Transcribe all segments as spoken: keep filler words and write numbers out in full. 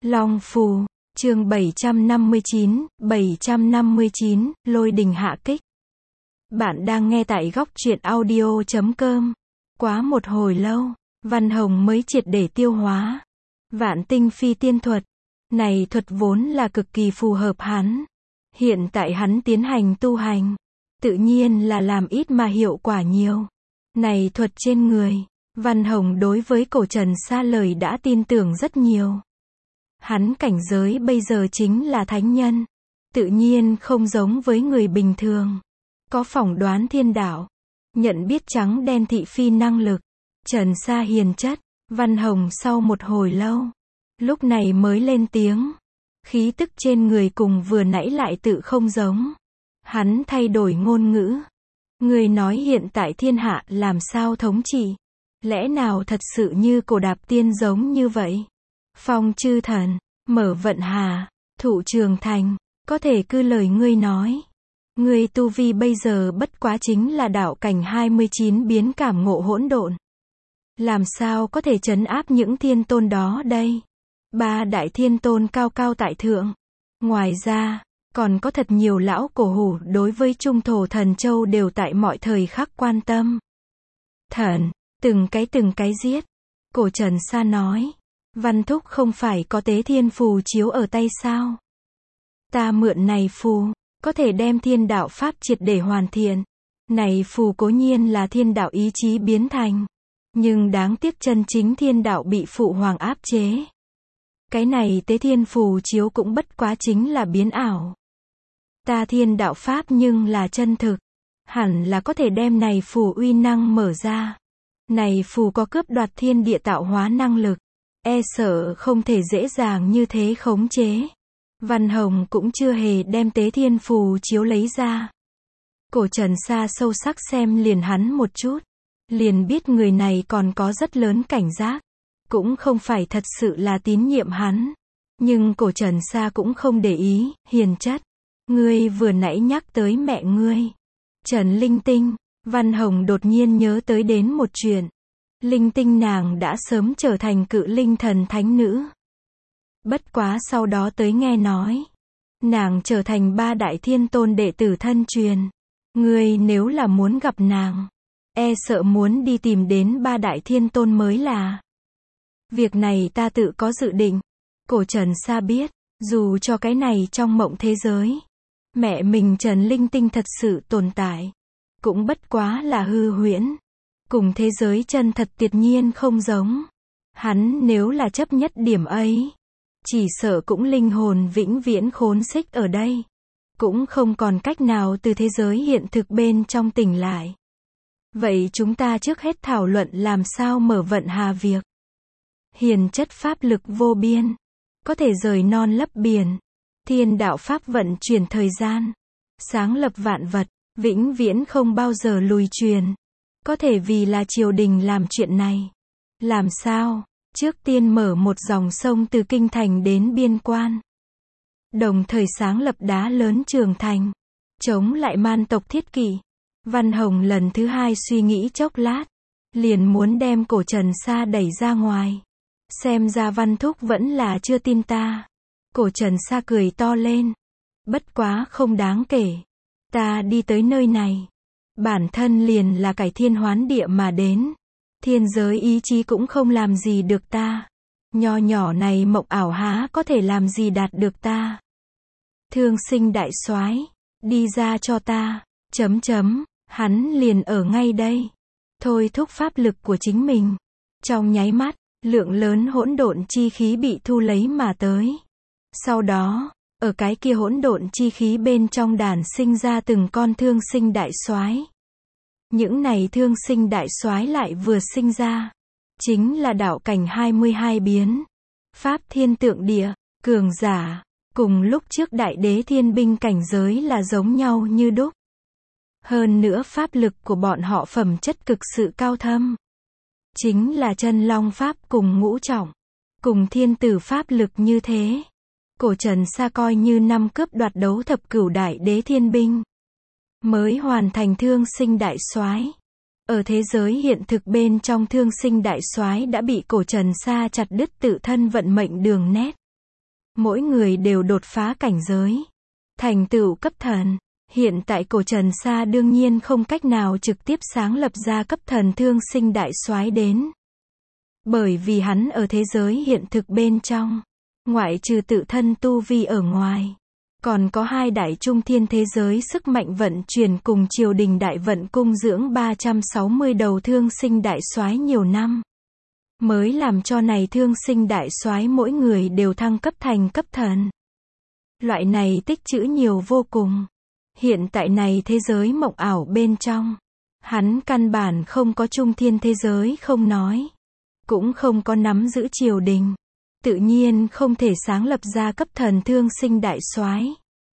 Long Phù, chương bảy trăm năm mươi chín, bảy trăm năm mươi chín, lôi đình hạ kích. Bạn đang nghe tại góc truyện audio chấm com. Quá một hồi lâu, Văn Hồng mới triệt để tiêu hóa. Vạn tinh phi tiên thuật. Này thuật vốn là cực kỳ phù hợp hắn. Hiện tại hắn tiến hành tu hành. Tự nhiên là làm ít mà hiệu quả nhiều. Này thuật trên người, Văn Hồng đối với Cổ Trần Sa lời đã tin tưởng rất nhiều. Hắn cảnh giới bây giờ chính là thánh nhân. Tự nhiên không giống với người bình thường. Có phỏng đoán thiên đạo. Nhận biết trắng đen thị phi năng lực. Trần Sa hiền chất. Văn Hồng sau một hồi lâu. Lúc này mới lên tiếng. Khí tức trên người cùng vừa nãy lại tự không giống. Hắn thay đổi ngôn ngữ. Người nói hiện tại thiên hạ làm sao thống trị. Lẽ nào thật sự như Cổ Đạp Tiên giống như vậy? Phong chư thần, mở vận hà, thụ trường thành, có thể cư lời ngươi nói. Ngươi tu vi bây giờ bất quá chính là đạo cảnh hai mươi chín biến cảm ngộ hỗn độn. Làm sao có thể trấn áp những thiên tôn đó đây? Ba đại thiên tôn cao cao tại thượng. Ngoài ra, còn có thật nhiều lão cổ hủ đối với Trung Thổ Thần Châu đều tại mọi thời khắc quan tâm. Thần, từng cái từng cái giết. Cổ Trần Sa nói. Văn Thúc không phải có tế thiên phù chiếu ở tay sao? Ta mượn này phù, có thể đem thiên đạo pháp triệt để hoàn thiện. Này phù cố nhiên là thiên đạo ý chí biến thành. Nhưng đáng tiếc chân chính thiên đạo bị phụ hoàng áp chế. Cái này tế thiên phù chiếu cũng bất quá chính là biến ảo. Ta thiên đạo pháp nhưng là chân thực. Hẳn là có thể đem này phù uy năng mở ra. Này phù có cướp đoạt thiên địa tạo hóa năng lực. E sợ không thể dễ dàng như thế khống chế. Văn Hồng cũng chưa hề đem tế thiên phù chiếu lấy ra. Cổ Trần Sa sâu sắc xem liền hắn một chút. Liền biết người này còn có rất lớn cảnh giác. Cũng không phải thật sự là tín nhiệm hắn. Nhưng Cổ Trần Sa cũng không để ý, hiền chất. Ngươi vừa nãy nhắc tới mẹ ngươi. Trần Linh Tinh, Văn Hồng đột nhiên nhớ tới đến một chuyện. Linh Tinh nàng đã sớm trở thành cự linh thần thánh nữ. Bất quá sau đó tới nghe nói. Nàng trở thành ba đại thiên tôn đệ tử thân truyền. Ngươi nếu là muốn gặp nàng. E sợ muốn đi tìm đến ba đại thiên tôn mới là. Việc này ta tự có dự định. Cổ Trần Sa biết. Dù cho cái này trong mộng thế giới. Mẹ mình Trần Linh Tinh thật sự tồn tại. Cũng bất quá là hư huyễn. Cùng thế giới chân thật tuyệt nhiên không giống. Hắn nếu là chấp nhất điểm ấy. Chỉ sợ cũng linh hồn vĩnh viễn khốn xích ở đây. Cũng không còn cách nào từ thế giới hiện thực bên trong tỉnh lại. Vậy chúng ta trước hết thảo luận làm sao mở vận hà việc. Hiền chất pháp lực vô biên. Có thể rời non lấp biển. Thiên đạo pháp vận chuyển thời gian. Sáng lập vạn vật. Vĩnh viễn không bao giờ lùi truyền. Có thể vì là triều đình làm chuyện này. Làm sao? Trước tiên mở một dòng sông từ kinh thành đến biên quan. Đồng thời sáng lập đá lớn Trường Thành. Chống lại man tộc Thiết Kỷ. Văn Hồng lần thứ hai suy nghĩ chốc lát. Liền muốn đem Cổ Trần Sa đẩy ra ngoài. Xem ra Văn Thúc vẫn là chưa tin ta. Cổ Trần Sa cười to lên. Bất quá không đáng kể. Ta đi tới nơi này. Bản thân liền là cải thiên hoán địa mà đến. Thiên giới ý chí cũng không làm gì được ta. Nho nhỏ này mộng ảo há có thể làm gì đạt được ta. Thương Sinh đại soái, đi ra cho ta. Chấm chấm, hắn liền ở ngay đây. Thôi thúc pháp lực của chính mình. Trong nháy mắt, lượng lớn hỗn độn chi khí bị thu lấy mà tới. Sau đó, ở cái kia hỗn độn chi khí bên trong đàn sinh ra từng con thương sinh đại soái. Những này thương sinh đại soái lại vừa sinh ra. Chính là đạo cảnh hai mươi hai biến. Pháp thiên tượng địa, cường giả. Cùng lúc trước đại đế thiên binh cảnh giới là giống nhau như đúc. Hơn nữa pháp lực của bọn họ phẩm chất cực sự cao thâm. Chính là chân long pháp cùng ngũ trọng. Cùng thiên tử pháp lực như thế. Cổ Trần Sa coi như năm cướp đoạt đấu thập cửu đại đế thiên binh. Mới hoàn thành thương sinh đại soái. Ở thế giới hiện thực bên trong thương sinh đại soái đã bị Cổ Trần Sa chặt đứt tự thân vận mệnh đường nét. mỗi người đều đột phá cảnh giới, thành tựu cấp thần. Hiện tại cổ Trần Sa đương nhiên không cách nào trực tiếp sáng lập ra cấp thần thương sinh đại soái đến. Bởi vì hắn ở thế giới hiện thực bên trong, ngoại trừ tự thân tu vi ở ngoài, còn có hai đại trung thiên thế giới sức mạnh vận chuyển cùng triều đình đại vận cung dưỡng ba trăm sáu mươi đầu thương sinh đại soái nhiều năm, mới làm cho này thương sinh đại soái mỗi người đều thăng cấp thành cấp thần. Loại này tích trữ nhiều vô cùng. Hiện tại này thế giới mộng ảo bên trong, hắn căn bản không có trung thiên thế giới không nói, cũng không có nắm giữ triều đình, tự nhiên không thể sáng lập ra cấp thần thương sinh đại soái.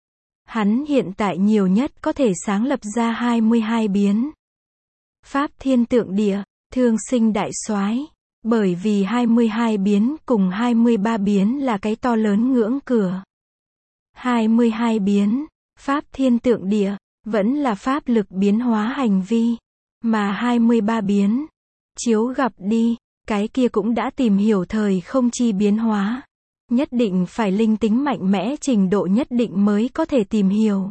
Hắn hiện tại nhiều nhất có thể sáng lập ra hai mươi hai biến pháp thiên tượng địa, thương sinh đại soái, bởi vì hai mươi hai biến cùng hai mươi ba biến là cái to lớn ngưỡng cửa. hai mươi hai biến pháp thiên tượng địa, vẫn là pháp lực biến hóa hành vi, mà hai mươi ba biến, chiếu gặp đi, cái kia cũng đã tìm hiểu thời không chi biến hóa. Nhất định phải linh tính mạnh mẽ trình độ nhất định mới có thể tìm hiểu.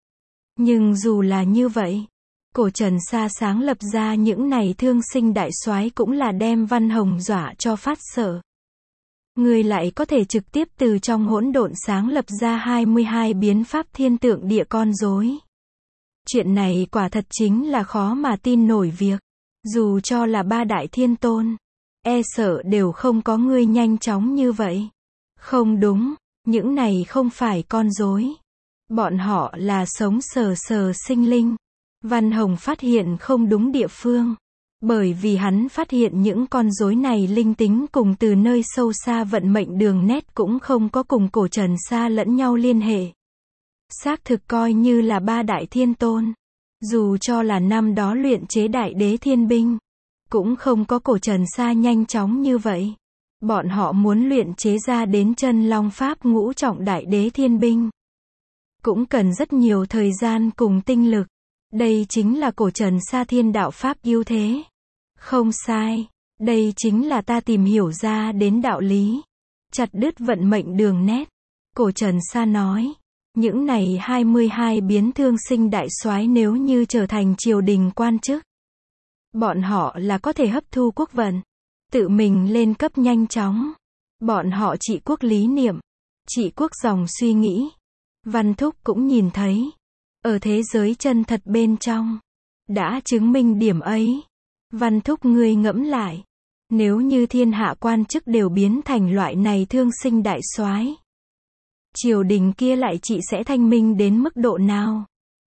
Nhưng dù là như vậy, cổ Trần Sa sáng lập ra những này thương sinh đại soái cũng là đem Văn Hồng dọa cho phát sợ. Người lại có thể trực tiếp từ trong hỗn độn sáng lập ra hai mươi hai biến pháp thiên tượng địa con rối. Chuyện này quả thật chính là khó mà tin nổi việc. Dù cho là ba đại thiên tôn, e sợ đều không có ngươi nhanh chóng như vậy. Không đúng, những này không phải con rối. Bọn họ là sống sờ sờ sinh linh. Văn Hồng phát hiện không đúng địa phương. Bởi vì hắn phát hiện những con rối này linh tính cùng từ nơi sâu xa vận mệnh đường nét cũng không có cùng cổ Trần Sa lẫn nhau liên hệ. Xác thực coi như là ba đại thiên tôn. Dù cho là năm đó luyện chế đại đế thiên binh, cũng không có cổ Trần Sa nhanh chóng như vậy. Bọn họ muốn luyện chế ra đến chân long pháp ngũ trọng đại đế thiên binh, cũng cần rất nhiều thời gian cùng tinh lực. Đây chính là cổ Trần Sa thiên đạo pháp ưu thế. Không sai, đây chính là ta tìm hiểu ra đến đạo lý. Chặt đứt vận mệnh đường nét. Cổ Trần Sa nói, những này hai mươi hai biến thương sinh đại soái nếu như trở thành triều đình quan chức, bọn họ là có thể hấp thu quốc vận, tự mình lên cấp nhanh chóng. Bọn họ trị quốc lý niệm, trị quốc dòng suy nghĩ. Văn Thúc cũng nhìn thấy, ở thế giới chân thật bên trong, đã chứng minh điểm ấy. Văn Thúc ngươi ngẫm lại, nếu như thiên hạ quan chức đều biến thành loại này thương sinh đại soái, triều đình kia lại chị sẽ thanh minh đến mức độ nào?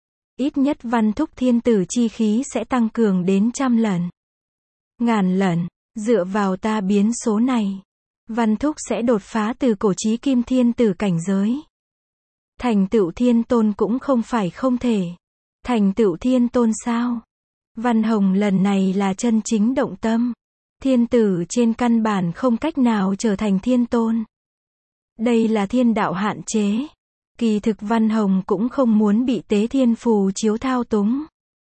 Ít nhất Văn Thúc thiên tử chi khí sẽ tăng cường đến trăm lần, ngàn lần. Dựa vào ta biến số này, Văn Thúc sẽ đột phá từ cổ chí kim thiên tử cảnh giới. Thành tựu thiên tôn cũng không phải không thể. Thành tựu thiên tôn sao? Văn Hồng lần này là chân chính động tâm. Thiên tử trên căn bản không cách nào trở thành thiên tôn. Đây là thiên đạo hạn chế. Kỳ thực Văn Hồng cũng không muốn bị tế thiên phù chiếu thao túng.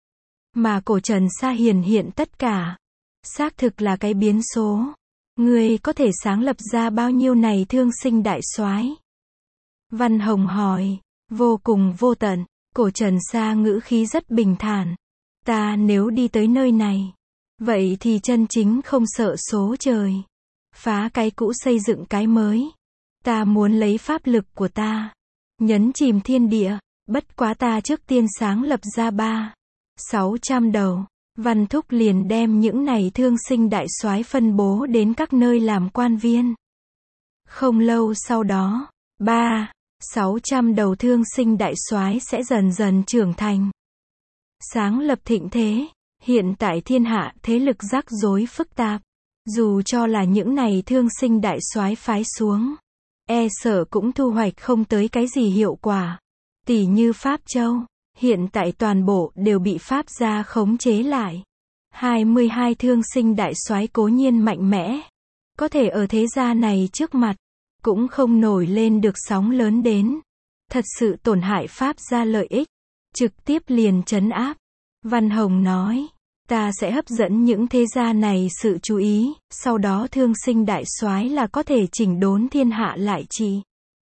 Mà cổ Trần Sa hiển hiện tất cả. Xác thực là cái biến số. Ngươi có thể sáng lập ra bao nhiêu này thương sinh đại soái? Văn Hồng hỏi. Vô cùng vô tận. Cổ Trần Sa ngữ khí rất bình thản. Ta nếu đi tới nơi này, vậy thì chân chính không sợ số trời. Phá cái cũ xây dựng cái mới. Ta muốn lấy pháp lực của ta, nhấn chìm thiên địa. Bất quá ta trước tiên sáng lập ra ba, sáu trăm đầu. Văn Thúc liền đem những này thương sinh đại soái phân bố đến các nơi làm quan viên. Không lâu sau đó, ba, sáu trăm đầu thương sinh đại soái sẽ dần dần trưởng thành. Sáng lập thịnh thế. Hiện tại thiên hạ thế lực rắc rối phức tạp. Dù cho là những này thương sinh đại soái phái xuống, e sợ cũng thu hoạch không tới cái gì hiệu quả. Tỷ như Pháp Châu, hiện tại toàn bộ đều bị Pháp gia khống chế lại. hai mươi hai thương sinh đại soái cố nhiên mạnh mẽ, có thể ở thế gia này trước mặt, cũng không nổi lên được sóng lớn đến. Thật sự tổn hại Pháp gia lợi ích, trực tiếp liền trấn áp. Văn Hồng nói, ta sẽ hấp dẫn những thế gia này sự chú ý, sau đó thương sinh đại soái là có thể chỉnh đốn thiên hạ lại trị.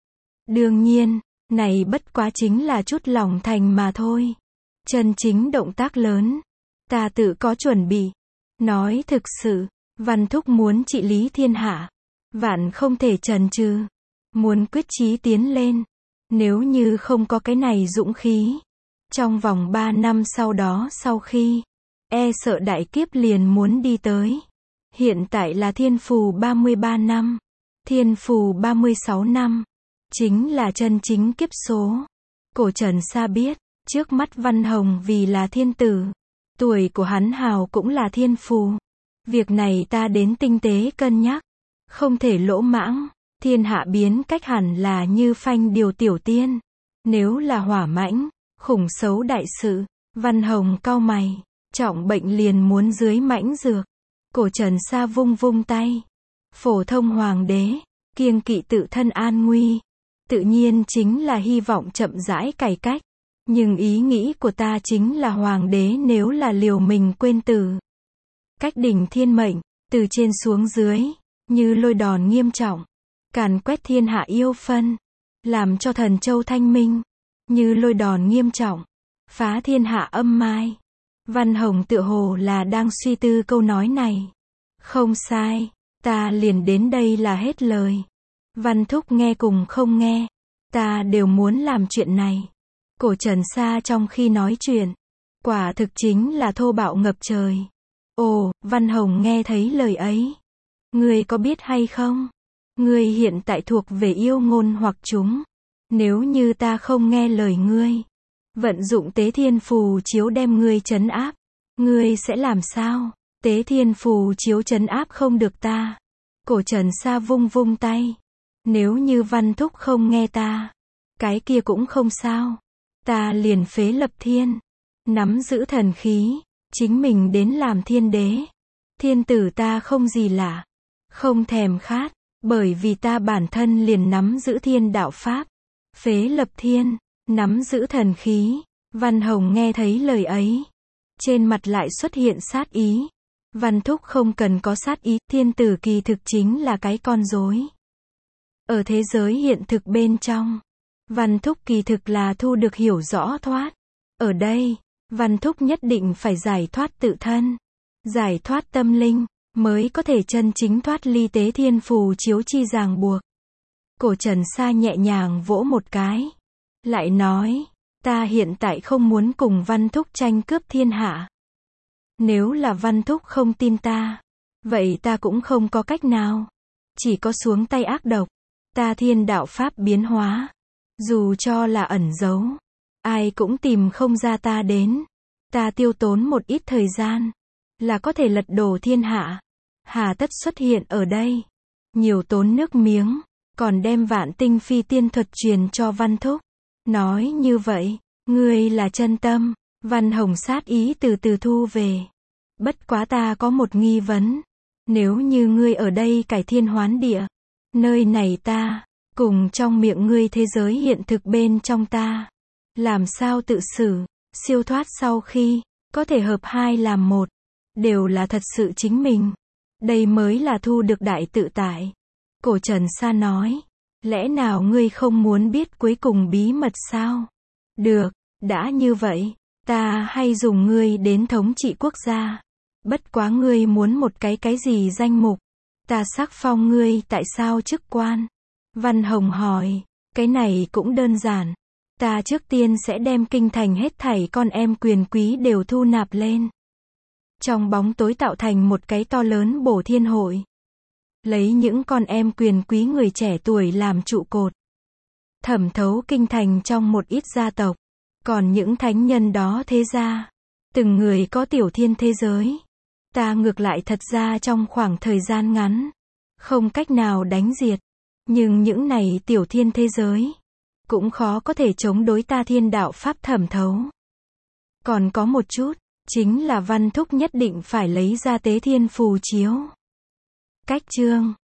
Đương nhiên, này bất quá chính là chút lòng thành mà thôi. Chân chính động tác lớn, ta tự có chuẩn bị. Nói thực sự, Văn Thúc muốn trị lý thiên hạ, vạn không thể chần chừ, muốn quyết chí tiến lên. Nếu như không có cái này dũng khí, trong vòng ba năm sau đó sau khi, e sợ đại kiếp liền muốn đi tới. Hiện tại là thiên phù ba mươi ba năm, thiên phù ba mươi sáu năm, chính là chân chính kiếp số. Cổ Trần Sa biết, trước mắt Văn Hồng vì là thiên tử, tuổi của hắn hào cũng là thiên phù. Việc này ta đến tinh tế cân nhắc, không thể lỗ mãng. Thiên hạ biến cách hẳn là như phanh điều tiểu tiên. Nếu là hỏa mãnh, khủng xấu đại sự, Văn Hồng cau mày, trọng bệnh liền muốn dưới mãnh dược. Cổ Trần Sa vung vung tay. Phổ thông hoàng đế, kiêng kỵ tự thân an nguy, tự nhiên chính là hy vọng chậm rãi cải cách. Nhưng ý nghĩ của ta chính là hoàng đế nếu là liều mình quên tử, cách đỉnh thiên mệnh, từ trên xuống dưới, như lôi đòn nghiêm trọng, càn quét thiên hạ yêu phân, làm cho thần châu thanh minh, như lôi đòn nghiêm trọng, phá thiên hạ âm mai. Văn Hồng tựa hồ là đang suy tư câu nói này. Không sai, ta liền đến đây là hết lời. Văn Thúc nghe cùng không nghe, ta đều muốn làm chuyện này. Cổ Trần Sa trong khi nói chuyện, quả thực chính là thô bạo ngập trời. Ồ, Văn Hồng nghe thấy lời ấy. Ngươi có biết hay không? Ngươi hiện tại thuộc về yêu ngôn hoặc chúng. Nếu như ta không nghe lời ngươi, vận dụng tế thiên phù chiếu đem ngươi trấn áp, ngươi sẽ làm sao? Tế thiên phù chiếu trấn áp không được ta. Cổ Trần Sa vung vung tay. Nếu như Văn Thúc không nghe ta, cái kia cũng không sao. Ta liền phế lập thiên, nắm giữ thần khí, chính mình đến làm thiên đế. Thiên tử ta không gì lạ, không thèm khát, bởi vì ta bản thân liền nắm giữ thiên đạo pháp. Phế lập thiên, nắm giữ thần khí. Văn Hồng nghe thấy lời ấy, trên mặt lại xuất hiện sát ý. Văn Thúc không cần có sát ý, thiên tử kỳ thực chính là cái con rối. Ở thế giới hiện thực bên trong, Văn Thúc kỳ thực là thu được hiểu rõ thoát. Ở đây, Văn Thúc nhất định phải giải thoát tự thân, giải thoát tâm linh, mới có thể chân chính thoát ly tế thiên phù chiếu chi ràng buộc. Cổ Trần Sa nhẹ nhàng vỗ một cái, lại nói, ta hiện tại không muốn cùng Văn Thúc tranh cướp thiên hạ. Nếu là Văn Thúc không tin ta, vậy ta cũng không có cách nào. Chỉ có xuống tay ác độc, ta thiên đạo pháp biến hóa. Dù cho là ẩn giấu, ai cũng tìm không ra ta đến. Ta tiêu tốn một ít thời gian, là có thể lật đổ thiên hạ. Hà tất xuất hiện ở đây, nhiều tốn nước miếng, còn đem vạn tinh phi tiên thuật truyền cho Văn Thúc. Nói như vậy, ngươi là chân tâm. Văn Hồng sát ý từ từ thu về. Bất quá ta có một nghi vấn. Nếu như ngươi ở đây cải thiên hoán địa, nơi này ta, cùng trong miệng ngươi thế giới hiện thực bên trong ta, làm sao tự xử, siêu thoát sau khi, có thể hợp hai làm một, đều là thật sự chính mình. Đây mới là thu được đại tự tại. Cổ Trần Sa nói, lẽ nào ngươi không muốn biết cuối cùng bí mật sao? Được, đã như vậy, ta hay dùng ngươi đến thống trị quốc gia. Bất quá ngươi muốn một cái cái gì danh mục, ta sắc phong ngươi tại sao chức quan? Văn Hồng hỏi, cái này cũng đơn giản. Ta trước tiên sẽ đem kinh thành hết thảy con em quyền quý đều thu nạp lên. Trong bóng tối tạo thành một cái to lớn bổ thiên hội. Lấy những con em quyền quý người trẻ tuổi làm trụ cột. Thẩm thấu kinh thành trong một ít gia tộc. Còn những thánh nhân đó thế gia, từng người có tiểu thiên thế giới. Ta ngược lại thật ra trong khoảng thời gian ngắn, không cách nào đánh diệt. Nhưng những này tiểu thiên thế giới, cũng khó có thể chống đối ta thiên đạo pháp thẩm thấu. Còn có một chút, chính là Văn Thúc nhất định phải lấy ra tế thiên phù chiếu. Cách chương